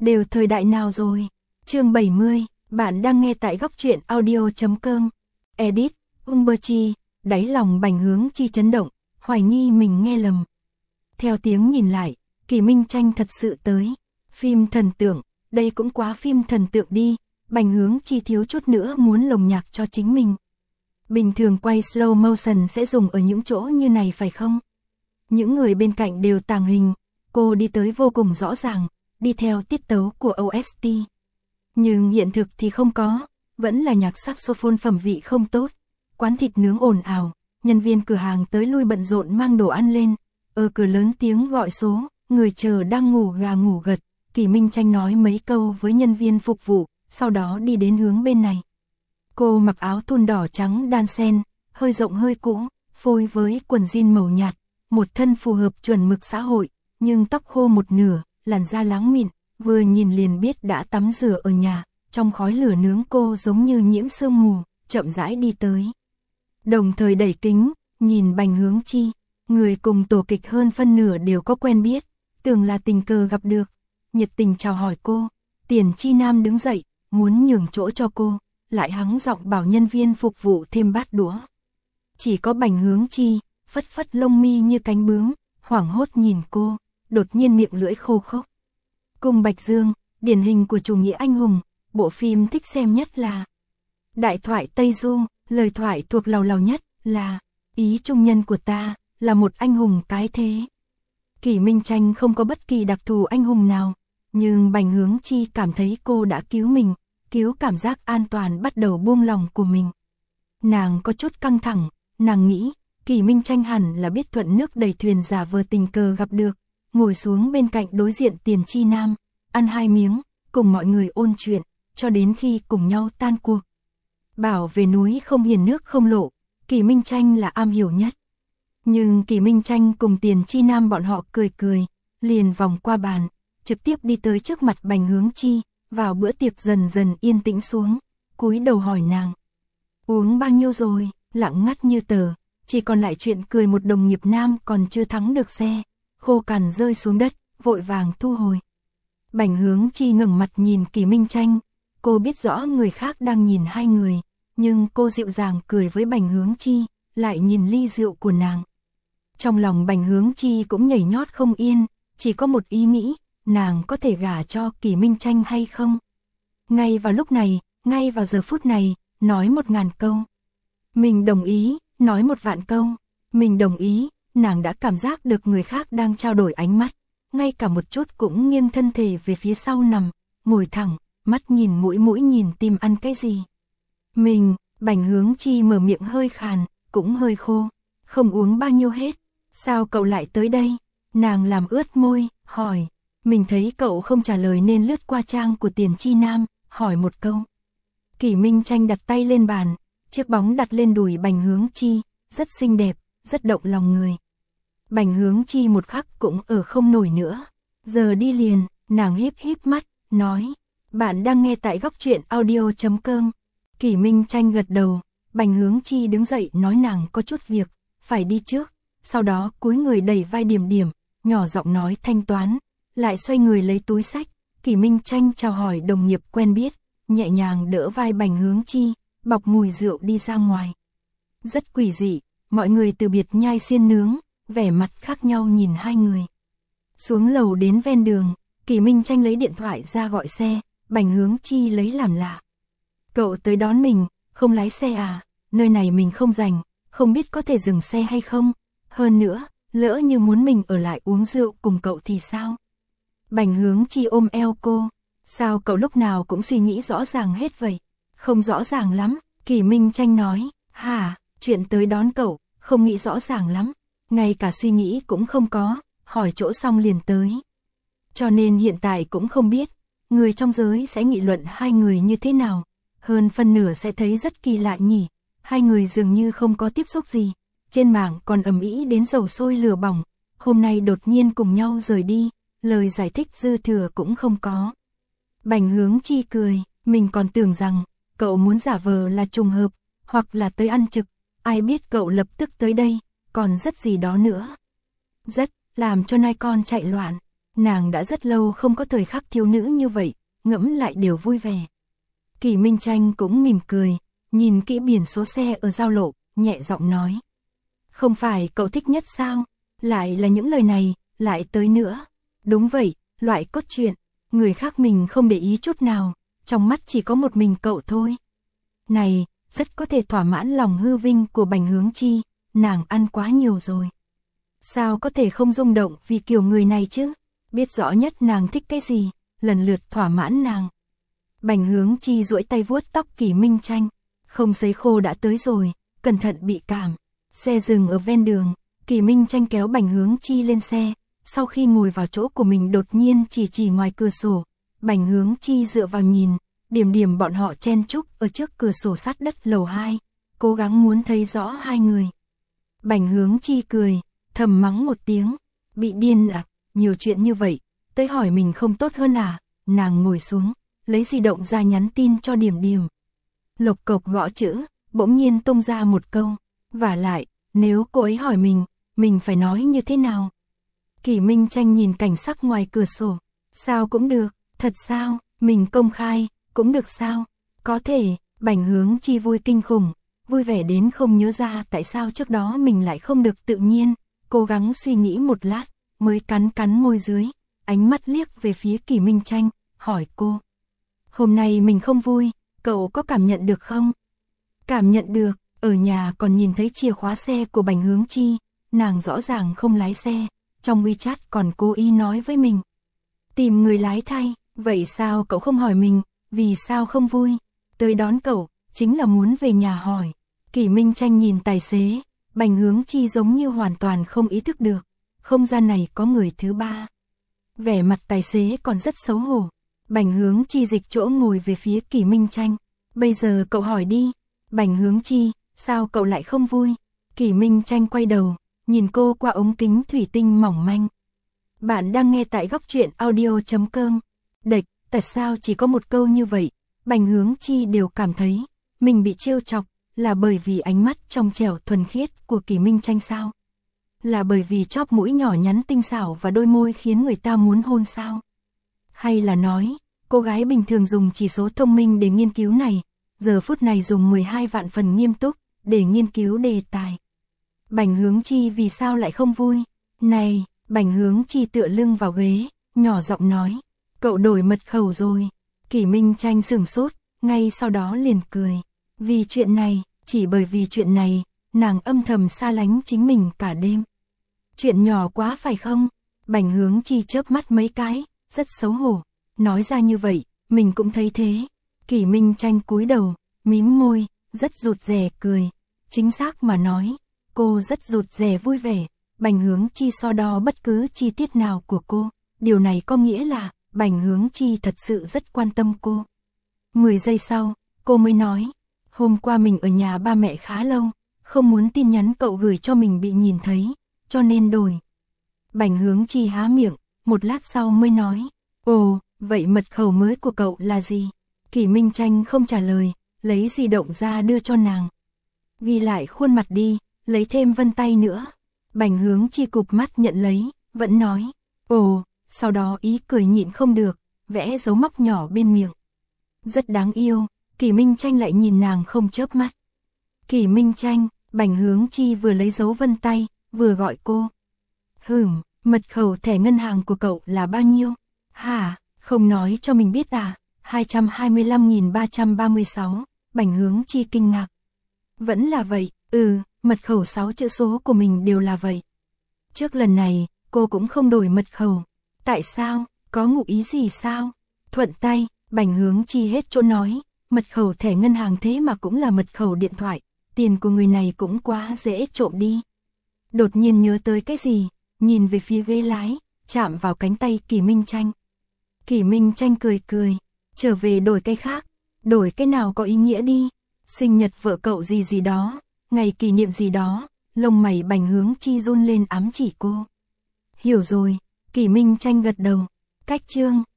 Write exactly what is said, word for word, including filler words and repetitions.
đều thời đại nào rồi. Chương bảy mươi, bạn đang nghe tại góc truyện audio chấm com. Edit, Umberchi, đáy lòng Bành Hướng Chi chấn động, hoài nghi mình nghe lầm. Theo tiếng nhìn lại, Kỳ Minh Tranh thật sự tới. Phim thần tượng, đây cũng quá phim thần tượng đi, Bành Hướng Chi thiếu chút nữa muốn lồng nhạc cho chính mình. Bình thường quay slow motion sẽ dùng ở những chỗ như này phải không? Những người bên cạnh đều tàng hình, cô đi tới vô cùng rõ ràng, đi theo tiết tấu của ô ét tê. Nhưng hiện thực thì không có, vẫn là nhạc saxophone phẩm vị không tốt. Quán thịt nướng ồn ào, nhân viên cửa hàng tới lui bận rộn mang đồ ăn lên, ở cửa lớn tiếng gọi số, người chờ đang ngủ gà ngủ gật. Kỳ Minh Tranh nói mấy câu với nhân viên phục vụ, sau đó đi đến hướng bên này. Cô mặc áo thun đỏ trắng đan xen, hơi rộng hơi cũ, phối với quần jean màu nhạt, một thân phù hợp chuẩn mực xã hội, nhưng tóc khô một nửa, làn da láng mịn, vừa nhìn liền biết đã tắm rửa ở nhà, trong khói lửa nướng cô giống như nhiễm sương mù, chậm rãi đi tới. Đồng thời đẩy kính, nhìn Bành Hướng Chi, người cùng tổ kịch hơn phân nửa đều có quen biết, tưởng là tình cờ gặp được, nhiệt tình chào hỏi cô. Tiền Chi Nam đứng dậy, muốn nhường chỗ cho cô, lại hắng giọng bảo nhân viên phục vụ thêm bát đũa. Chỉ có Bành Hướng Chi, phất phất lông mi như cánh bướm, hoảng hốt nhìn cô, đột nhiên miệng lưỡi khô khốc. Cung Bạch Dương, điển hình của chủ nghĩa anh hùng, bộ phim thích xem nhất là Đại thoại Tây Du, lời thoại thuộc lầu lầu nhất là ý trung nhân của ta, là một anh hùng cái thế. Kỳ Minh Tranh không có bất kỳ đặc thù anh hùng nào, nhưng Bành Hướng Chi cảm thấy cô đã cứu mình, cứu cảm giác an toàn bắt đầu buông lòng của mình. Nàng có chút căng thẳng, nàng nghĩ, Kỳ Minh Tranh hẳn là biết thuận nước đẩy thuyền giả vờ tình cờ gặp được, ngồi xuống bên cạnh đối diện Tiền Chi Nam, ăn hai miếng, cùng mọi người ôn chuyện, cho đến khi cùng nhau tan cuộc. Bảo về núi không hiền nước không lộ, Kỳ Minh Tranh là am hiểu nhất. Nhưng Kỳ Minh Tranh cùng Tiền Chi Nam bọn họ cười cười, liền vòng qua bàn, trực tiếp đi tới trước mặt Bành Hướng Chi, vào bữa tiệc dần dần yên tĩnh xuống, cúi đầu hỏi nàng. Uống bao nhiêu rồi, lặng ngắt như tờ, chỉ còn lại chuyện cười một đồng nghiệp nam còn chưa thắng được xe, khô cằn rơi xuống đất, vội vàng thu hồi. Bành Hướng Chi ngẩng mặt nhìn Kỳ Minh Tranh, cô biết rõ người khác đang nhìn hai người, nhưng cô dịu dàng cười với Bành Hướng Chi, lại nhìn ly rượu của nàng. Trong lòng Bành Hướng Chi cũng nhảy nhót không yên, chỉ có một ý nghĩ, nàng có thể gả cho Kỳ Minh Tranh hay không? Ngay vào lúc này, ngay vào giờ phút này, nói một ngàn câu. Mình đồng ý, nói một vạn câu. Mình đồng ý, nàng đã cảm giác được người khác đang trao đổi ánh mắt, ngay cả một chút cũng nghiêng thân thể về phía sau nằm, ngồi thẳng, mắt nhìn mũi mũi nhìn tim ăn cái gì. Mình, Bành Hướng Chi mở miệng hơi khàn, cũng hơi khô, không uống bao nhiêu hết. Sao cậu lại tới đây? Nàng làm ướt môi, hỏi. Mình thấy cậu không trả lời nên lướt qua trang của Tiền Chi Nam, hỏi một câu. Kỳ Minh Tranh đặt tay lên bàn, chiếc bóng đặt lên đùi Bành Hướng Chi, rất xinh đẹp, rất động lòng người. Bành Hướng Chi một khắc cũng ở không nổi nữa. Giờ đi liền, nàng híp híp mắt, nói. Bạn đang nghe tại góc truyện audio chấm com. Kỳ Minh Tranh gật đầu, Bành Hướng Chi đứng dậy nói nàng có chút việc, phải đi trước. Sau đó cúi người đẩy vai Điểm Điểm, nhỏ giọng nói thanh toán, lại xoay người lấy túi xách. Kỳ Minh Tranh chào hỏi đồng nghiệp quen biết, nhẹ nhàng đỡ vai Bành Hướng Chi, bọc mùi rượu đi ra ngoài. Rất quỷ dị, mọi người từ biệt nhai xiên nướng, vẻ mặt khác nhau nhìn hai người. Xuống lầu đến ven đường, Kỳ Minh Tranh lấy điện thoại ra gọi xe, Bành Hướng Chi lấy làm lạ. Cậu tới đón mình, không lái xe à, nơi này mình không rành, không biết có thể dừng xe hay không. Hơn nữa, lỡ như muốn mình ở lại uống rượu cùng cậu thì sao? Bành Hướng Chi ôm eo cô, sao cậu lúc nào cũng suy nghĩ rõ ràng hết vậy? Không rõ ràng lắm, Kỳ Minh Tranh nói, hả, chuyện tới đón cậu, không nghĩ rõ ràng lắm, ngay cả suy nghĩ cũng không có, hỏi chỗ xong liền tới. Cho nên hiện tại cũng không biết, người trong giới sẽ nghị luận hai người như thế nào, hơn phân nửa sẽ thấy rất kỳ lạ nhỉ, hai người dường như không có tiếp xúc gì. Trên mạng còn ầm ĩ đến dầu sôi lửa bỏng, hôm nay đột nhiên cùng nhau rời đi, lời giải thích dư thừa cũng không có. Bành Hướng Chi cười, mình còn tưởng rằng, cậu muốn giả vờ là trùng hợp, hoặc là tới ăn trực, ai biết cậu lập tức tới đây, còn rất gì đó nữa. Rất, làm cho nai con chạy loạn. Nàng đã rất lâu không có thời khắc thiếu nữ như vậy, ngẫm lại đều vui vẻ. Kỷ Minh Tranh cũng mỉm cười, nhìn kỹ biển số xe ở giao lộ, nhẹ giọng nói. Không phải cậu thích nhất sao? Lại là những lời này, lại tới nữa. Đúng vậy, loại cốt truyện, người khác mình không để ý chút nào, trong mắt chỉ có một mình cậu thôi. Này, rất có thể thỏa mãn lòng hư vinh của Bành Hướng Chi, nàng ăn quá nhiều rồi. Sao có thể không rung động vì kiểu người này chứ? Biết rõ nhất nàng thích cái gì, lần lượt thỏa mãn nàng. Bành Hướng Chi duỗi tay vuốt tóc Kỷ Minh Tranh, không sấy khô đã tới rồi, cẩn thận bị cảm. Xe dừng ở ven đường, Kỷ Minh Tranh kéo Bành Hướng Chi lên xe, sau khi ngồi vào chỗ của mình đột nhiên chỉ chỉ ngoài cửa sổ. Bành Hướng Chi dựa vào nhìn, điểm điểm bọn họ chen chúc ở trước cửa sổ sát đất lầu hai, cố gắng muốn thấy rõ hai người. Bành Hướng Chi cười, thầm mắng một tiếng, bị điên à, nhiều chuyện như vậy, tới hỏi mình không tốt hơn à? Nàng ngồi xuống, lấy di động ra nhắn tin cho Điểm Điểm. Lộc cộc gõ chữ, bỗng nhiên tung ra một câu, vả lại, nếu cô ấy hỏi mình, mình phải nói như thế nào? Kỷ Minh Tranh nhìn cảnh sắc ngoài cửa sổ, sao cũng được, thật sao, mình công khai, cũng được sao? Có thể, Bành Hướng Chi vui kinh khủng, vui vẻ đến không nhớ ra tại sao trước đó mình lại không được tự nhiên, cố gắng suy nghĩ một lát, mới cắn cắn môi dưới, ánh mắt liếc về phía Kỷ Minh Tranh, hỏi cô. Hôm nay mình không vui, cậu có cảm nhận được không? Cảm nhận được, ở nhà còn nhìn thấy chìa khóa xe của Bành Hướng Chi, nàng rõ ràng không lái xe, trong WeChat còn cố ý nói với mình. Tìm người lái thay, vậy sao cậu không hỏi mình, vì sao không vui? Tới đón cậu, chính là muốn về nhà hỏi. Kỷ Minh Tranh nhìn tài xế, Bành Hướng Chi giống như hoàn toàn không ý thức được, không gian này có người thứ ba. Vẻ mặt tài xế còn rất xấu hổ. Bành Hướng Chi dịch chỗ ngồi về phía Kỷ Minh Tranh. Bây giờ cậu hỏi đi. Bành Hướng Chi, sao cậu lại không vui? Kỷ Minh Tranh quay đầu, nhìn cô qua ống kính thủy tinh mỏng manh. Bạn đang nghe tại góc truyện audio chấm com. Đệch, tại sao chỉ có một câu như vậy? Bành Hướng Chi đều cảm thấy mình bị trêu chọc, là bởi vì ánh mắt trong trẻo thuần khiết của Kỷ Minh Tranh sao? Là bởi vì chóp mũi nhỏ nhắn tinh xảo và đôi môi khiến người ta muốn hôn sao? Hay là nói, cô gái bình thường dùng chỉ số thông minh để nghiên cứu này, giờ phút này dùng mười hai vạn phần nghiêm túc để nghiên cứu đề tài. Bành Hướng Chi vì sao lại không vui? Này, Bành Hướng Chi tựa lưng vào ghế, nhỏ giọng nói, cậu đổi mật khẩu rồi. Kỷ Minh Tranh sửng sốt, ngay sau đó liền cười. Vì chuyện này, chỉ bởi vì chuyện này, nàng âm thầm xa lánh chính mình cả đêm. Chuyện nhỏ quá phải không? Bành Hướng Chi chớp mắt mấy cái, rất xấu hổ. Nói ra như vậy, mình cũng thấy thế. Kỷ Minh Tranh cúi đầu, mím môi, rất rụt rè cười. Chính xác mà nói, cô rất rụt rè vui vẻ. Bành Hướng Chi so đo bất cứ chi tiết nào của cô. Điều này có nghĩa là, Bành Hướng Chi thật sự rất quan tâm cô. Mười giây sau, cô mới nói, hôm qua mình ở nhà ba mẹ khá lâu, không muốn tin nhắn cậu gửi cho mình bị nhìn thấy, cho nên đổi. Bành Hướng Chi há miệng, một lát sau mới nói, ồ, vậy mật khẩu mới của cậu là gì? Kỷ Minh Tranh không trả lời, lấy di động ra đưa cho nàng. Ghi lại khuôn mặt đi, lấy thêm vân tay nữa. Bành Hướng Chi cụp mắt nhận lấy, vẫn nói, ồ, sau đó ý cười nhịn không được, vẽ dấu móc nhỏ bên miệng. Rất đáng yêu, Kỷ Minh Tranh lại nhìn nàng không chớp mắt. Kỷ Minh Tranh, Bành Hướng Chi vừa lấy dấu vân tay, vừa gọi cô. Hửm, mật khẩu thẻ ngân hàng của cậu là bao nhiêu? Hả, không nói cho mình biết à? hai trăm hai mươi lăm nghìn ba trăm ba mươi sáu, Bành Hướng Chi kinh ngạc. Vẫn là vậy, ừ, mật khẩu sáu chữ số của mình đều là vậy. Trước lần này, cô cũng không đổi mật khẩu. Tại sao, có ngụ ý gì sao? Thuận tay, Bành Hướng Chi hết chỗ nói, mật khẩu thẻ ngân hàng thế mà cũng là mật khẩu điện thoại, tiền của người này cũng quá dễ trộm đi. Đột nhiên nhớ tới cái gì, nhìn về phía ghế lái, chạm vào cánh tay Kỷ Minh Tranh. Kỷ Minh Tranh cười cười, trở về đổi cái khác, đổi cái nào có ý nghĩa đi, sinh nhật vợ cậu gì gì đó, ngày kỷ niệm gì đó, lông mày Bành Hướng Chi run lên ám chỉ cô. Hiểu rồi, Kỷ Minh Tranh gật đầu, cách chương.